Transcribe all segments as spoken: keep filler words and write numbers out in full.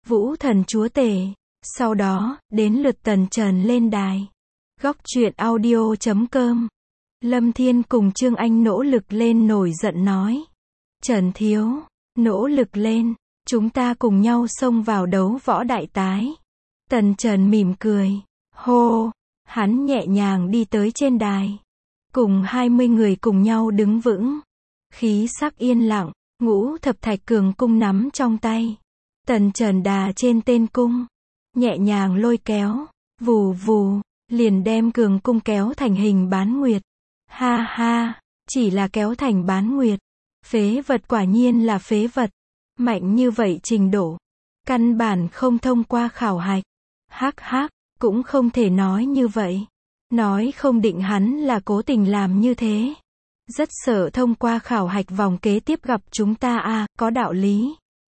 Vũ Thần Chúa Tể. Sau đó, đến lượt Tần Trần lên đài. Góc truyện audio chấm com. Lâm Thiên cùng Trương Anh nỗ lực lên nổi giận nói. Trần Thiếu, nỗ lực lên, chúng ta cùng nhau xông vào đấu võ đại tái. Tần Trần mỉm cười. Hô, hắn nhẹ nhàng đi tới trên đài. Cùng hai mươi người cùng nhau đứng vững. Khí sắc yên lặng, ngũ thập thạch cường cung nắm trong tay. Tần Trần đà trên tên cung. Nhẹ nhàng lôi kéo, vù vù, liền đem cường cung kéo thành hình bán nguyệt. Ha ha, chỉ là kéo thành bán nguyệt. Phế vật quả nhiên là phế vật. Mạnh như vậy trình độ. Căn bản không thông qua khảo hạch. Hắc hắc, cũng không thể nói như vậy. Nói không định hắn là cố tình làm như thế. Rất sợ thông qua khảo hạch vòng kế tiếp gặp chúng ta à, có đạo lý.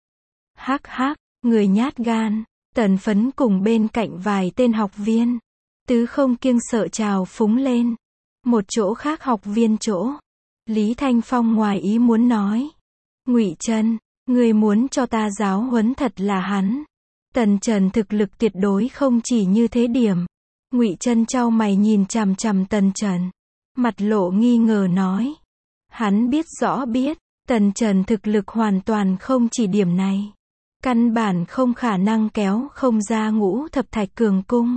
Hắc hắc, người nhát gan. Tần Phấn cùng bên cạnh vài tên học viên. Tứ không kiêng sợ trào phúng lên. Một chỗ khác học viên chỗ. Lý Thanh Phong ngoài ý muốn nói. Ngụy Trân, người muốn cho ta giáo huấn thật là hắn. Tần Trần thực lực tuyệt đối không chỉ như thế điểm. Ngụy Trân chau mày nhìn chằm chằm Tần Trần. Mặt lộ nghi ngờ nói. Hắn biết rõ biết, Tần Trần thực lực hoàn toàn không chỉ điểm này. Căn bản không khả năng kéo không ra ngũ thập thạch cường cung.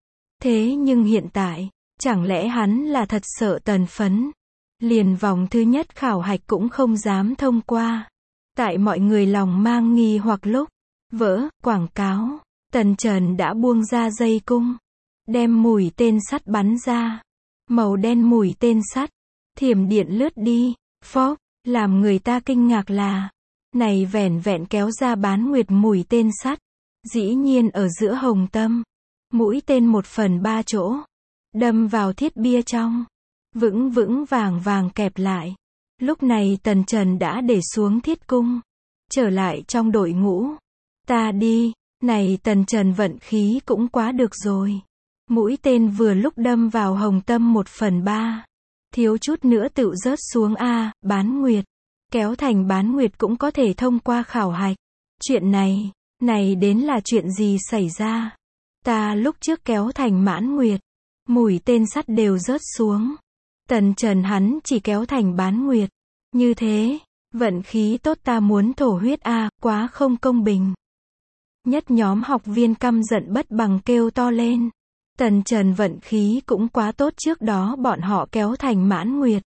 Thế nhưng hiện tại, chẳng lẽ hắn là thật sợ Tần Phấn? Liền vòng thứ nhất khảo hạch cũng không dám thông qua. Tại mọi người lòng mang nghi hoặc lúc vỡ quảng cáo, Tần Trần đã buông ra dây cung, đem mũi tên sắt bắn ra. Màu đen mũi tên sắt, thiểm điện lướt đi, phốc, làm người ta kinh ngạc là, này vẻn vẹn kéo ra bán nguyệt mũi tên sắt, dĩ nhiên ở giữa hồng tâm, mũi tên một phần ba chỗ, đâm vào thiết bia trong, vững vững vàng vàng kẹp lại. Lúc này Tần Trần đã để xuống thiết cung, trở lại trong đội ngũ. Ta đi, này Tần Trần vận khí cũng quá được rồi. Mũi tên vừa lúc đâm vào hồng tâm một phần ba. Thiếu chút nữa tự rớt xuống A, bán nguyệt. Kéo thành bán nguyệt cũng có thể thông qua khảo hạch. Chuyện này, này đến là chuyện gì xảy ra? Ta lúc trước kéo thành mãn nguyệt. Mũi tên sắt đều rớt xuống. Tần Trần hắn chỉ kéo thành bán nguyệt. Như thế, vận khí tốt ta muốn thổ huyết A, quá không công bình. Nhất nhóm học viên căm giận bất bằng kêu to lên. Tần Trần vận khí cũng quá tốt, trước đó bọn họ kéo thành mãn nguyệt.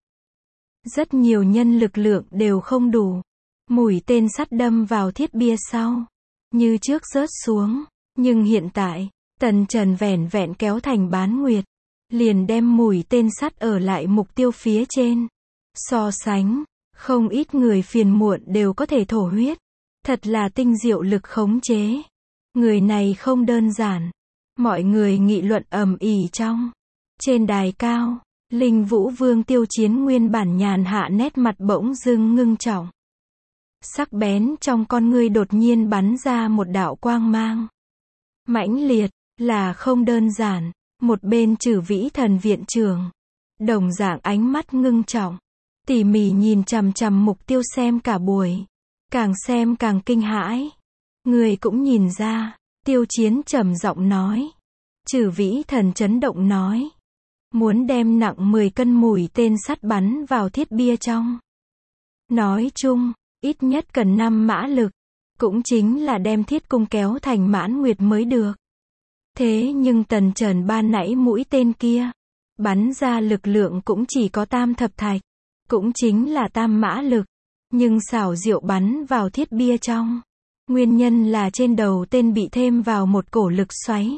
Rất nhiều nhân lực lượng đều không đủ. Mũi tên sắt đâm vào thiết bia sau. Như trước rớt xuống. Nhưng hiện tại, Tần Trần vẻn vẹn kéo thành bán nguyệt. Liền đem mũi tên sắt ở lại mục tiêu phía trên. So sánh, không ít người phiền muộn đều có thể thổ huyết. Thật là tinh diệu lực khống chế. Người này không đơn giản. Mọi người nghị luận ầm ĩ trong. Trên đài cao, Linh Vũ Vương Tiêu Chiến nguyên bản nhàn hạ nét mặt bỗng dưng ngưng trọng. Sắc bén trong con ngươi đột nhiên bắn ra một đạo quang mang. Mãnh liệt, là không đơn giản. Một bên Trử Vĩ Thần viện trưởng. Đồng dạng ánh mắt ngưng trọng. Tỉ mỉ nhìn chằm chằm mục tiêu xem cả buổi. Càng xem càng kinh hãi. Người cũng nhìn ra. Tiêu Chiến trầm giọng nói. Trử Vĩ Thần chấn động nói. Muốn đem nặng mười cân mũi tên sắt bắn vào thiết bia trong. Nói chung, ít nhất cần năm mã lực. Cũng chính là đem thiết cung kéo thành mãn nguyệt mới được. Thế nhưng Tần Trần ban nãy mũi tên kia. Bắn ra lực lượng cũng chỉ có tam thập thạch. Cũng chính là tam mã lực. Nhưng xảo diệu bắn vào thiết bia trong. Nguyên nhân là trên đầu tên bị thêm vào một cổ lực xoáy.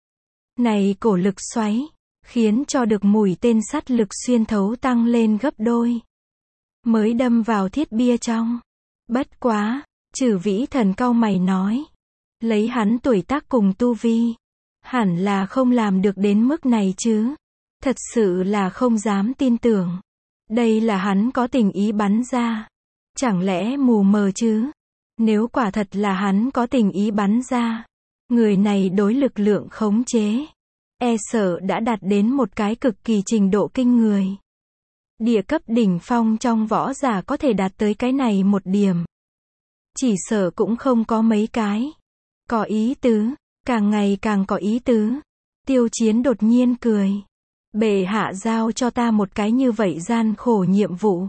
Này cổ lực xoáy, khiến cho được mũi tên sắt lực xuyên thấu tăng lên gấp đôi. Mới đâm vào thiết bia trong. Bất quá, Trử Vĩ Thần cau mày nói. Lấy hắn tuổi tác cùng tu vi. Hẳn là không làm được đến mức này chứ. Thật sự là không dám tin tưởng. Đây là hắn có tình ý bắn ra. Chẳng lẽ mù mờ chứ? Nếu quả thật là hắn có tình ý bắn ra, người này đối lực lượng khống chế, e sợ đã đạt đến một cái cực kỳ trình độ kinh người. Địa cấp đỉnh phong trong võ giả có thể đạt tới cái này một điểm. Chỉ sợ cũng không có mấy cái. Có ý tứ, càng ngày càng có ý tứ. Tiêu Chiến đột nhiên cười. Bệ hạ giao cho ta một cái như vậy gian khổ nhiệm vụ.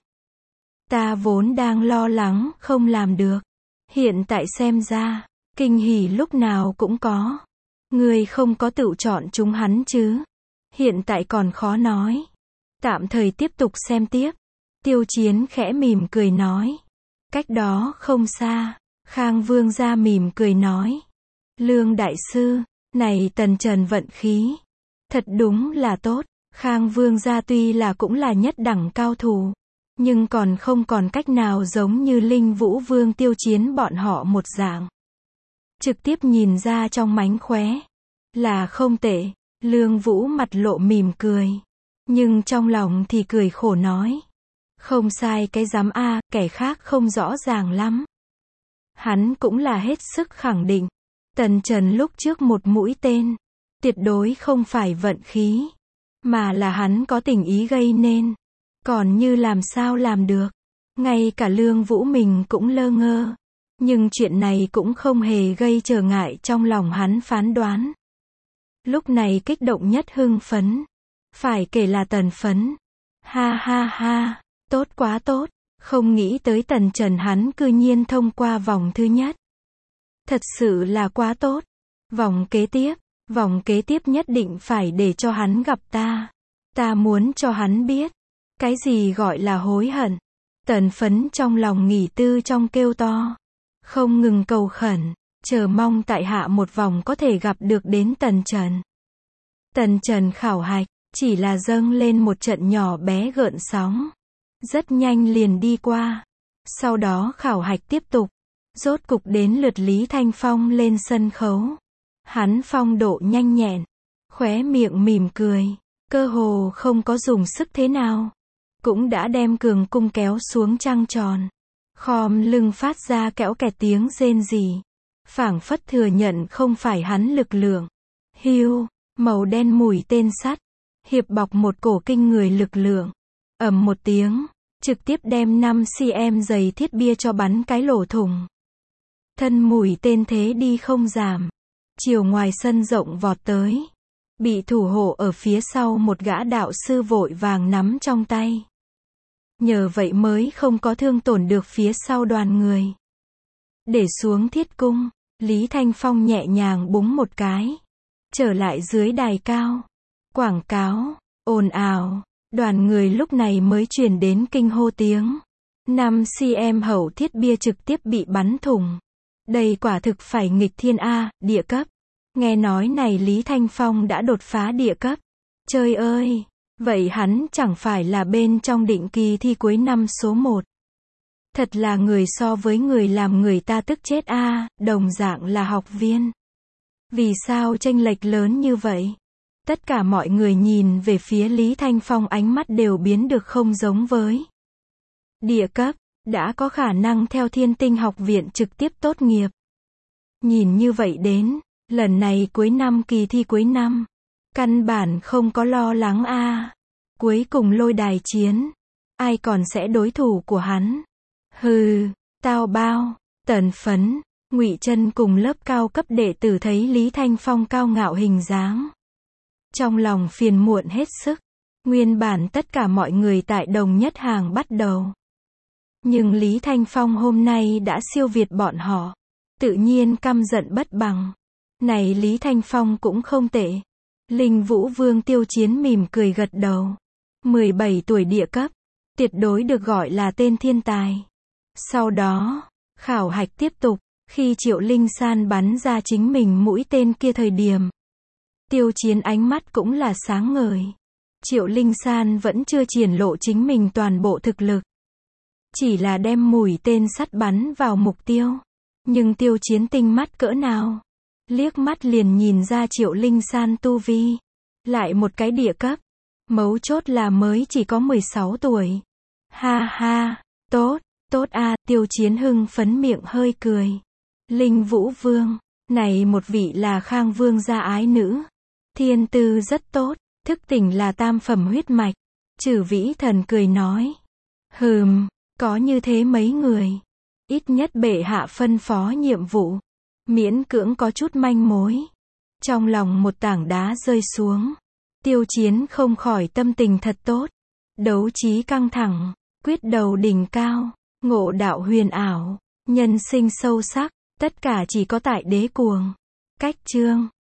Ta vốn đang lo lắng không làm được. Hiện tại xem ra, kinh hỉ lúc nào cũng có. Ngươi không có tự chọn chúng hắn chứ? Hiện tại còn khó nói. Tạm thời tiếp tục xem tiếp. Tiêu Chiến khẽ mỉm cười nói. Cách đó không xa, Khang Vương gia mỉm cười nói. Lương đại sư, này Tần Trần vận khí. Thật đúng là tốt. Khang Vương gia tuy là cũng là nhất đẳng cao thủ, nhưng còn không còn cách nào giống như Linh Vũ Vương Tiêu Chiến bọn họ một dạng. Trực tiếp nhìn ra trong mánh khóe. Là không tệ. Lương Vũ mặt lộ mỉm cười. Nhưng trong lòng thì cười khổ nói. Không sai cái dám a, kẻ khác không rõ ràng lắm. Hắn cũng là hết sức khẳng định. Tần Trần lúc trước một mũi tên. Tuyệt đối không phải vận khí. Mà là hắn có tình ý gây nên. Còn như làm sao làm được. Ngay cả Lương Vũ mình cũng lơ ngơ. Nhưng chuyện này cũng không hề gây trở ngại trong lòng hắn phán đoán. Lúc này kích động nhất hưng phấn. Phải kể là Tần Phấn. Ha ha ha, tốt quá tốt. Không nghĩ tới Tần Trần hắn cư nhiên thông qua vòng thứ nhất. Thật sự là quá tốt. Vòng kế tiếp, vòng kế tiếp nhất định phải để cho hắn gặp ta. Ta muốn cho hắn biết. Cái gì gọi là hối hận. Tần Phấn trong lòng nghỉ tư trong kêu to. Không ngừng cầu khẩn. Chờ mong tại hạ một vòng có thể gặp được đến Tần Trần. Tần Trần khảo hạch. Chỉ là dâng lên một trận nhỏ bé gợn sóng. Rất nhanh liền đi qua. Sau đó khảo hạch tiếp tục. Rốt cục đến lượt Lý Thanh Phong lên sân khấu. Hắn phong độ nhanh nhẹn. Khóe miệng mỉm cười. Cơ hồ không có dùng sức thế nào. Cũng đã đem cường cung kéo xuống trăng tròn. Khom lưng phát ra kẽo kẹt tiếng rên rỉ. Phảng phất thừa nhận không phải hắn lực lượng. Hiu, màu đen mũi tên sắt. Hiệp bọc một cổ kinh người lực lượng. Ầm một tiếng. Trực tiếp đem năm xăng-ti-mét dày thiết bia cho bắn cái lỗ thủng. Thân mũi tên thế đi không giảm. Chiều ngoài sân rộng vọt tới. Bị thủ hộ ở phía sau một gã đạo sư vội vàng nắm trong tay. Nhờ vậy mới không có thương tổn được phía sau đoàn người. Để xuống thiết cung. Lý Thanh Phong nhẹ nhàng búng một cái. Trở lại dưới đài cao. Quảng cáo. Ồn ào. Đoàn người lúc này mới truyền đến kinh hô tiếng. năm xăng-ti-mét hậu thiết bia trực tiếp bị bắn thủng. Đây quả thực phải nghịch thiên A, địa cấp. Nghe nói này Lý Thanh Phong đã đột phá địa cấp. Trời ơi! Vậy hắn chẳng phải là bên trong định kỳ thi cuối năm số một. Thật là người so với người làm người ta tức chết A, đồng dạng là học viên. Vì sao chênh lệch lớn như vậy? Tất cả mọi người nhìn về phía Lý Thanh Phong ánh mắt đều biến được không giống với. Địa cấp, đã có khả năng theo Thiên Tinh học viện trực tiếp tốt nghiệp. Nhìn như vậy đến, lần này cuối năm kỳ thi cuối năm, căn bản không có lo lắng a. Cuối cùng lôi đài chiến, ai còn sẽ đối thủ của hắn? Hừ, tao bao. Tần Phấn, Ngụy Trân cùng lớp cao cấp đệ tử thấy Lý Thanh Phong cao ngạo hình dáng. Trong lòng phiền muộn hết sức. Nguyên bản tất cả mọi người tại đồng nhất hàng bắt đầu. Nhưng Lý Thanh Phong hôm nay đã siêu việt bọn họ. Tự nhiên căm giận bất bằng. Này Lý Thanh Phong cũng không tệ. Linh Vũ Vương Tiêu Chiến mỉm cười gật đầu. mười bảy tuổi địa cấp. Tuyệt đối được gọi là tên thiên tài. Sau đó, khảo hạch tiếp tục. Khi Triệu Linh San bắn ra chính mình mũi tên kia thời điểm. Tiêu Chiến ánh mắt cũng là sáng ngời. Triệu Linh San vẫn chưa triển lộ chính mình toàn bộ thực lực. Chỉ là đem mũi tên sắt bắn vào mục tiêu. Nhưng Tiêu Chiến tinh mắt cỡ nào. Liếc mắt liền nhìn ra Triệu Linh San tu vi. Lại một cái địa cấp. Mấu chốt là mới chỉ có mười sáu tuổi. Ha ha, tốt, tốt a. Tiêu Chiến hưng phấn miệng hơi cười. Linh Vũ Vương, này một vị là Khang Vương gia ái nữ. Thiên tư rất tốt, thức tỉnh là tam phẩm huyết mạch. Trừ Vĩ Thần cười nói. Hừm, có như thế mấy người. Ít nhất bệ hạ phân phó nhiệm vụ. Miễn cưỡng có chút manh mối. Trong lòng một tảng đá rơi xuống. Tiêu Chiến không khỏi tâm tình thật tốt. Đấu trí căng thẳng, quyết đầu đỉnh cao, ngộ đạo huyền ảo, nhân sinh sâu sắc, tất cả chỉ có tại đế cuồng. Cách chương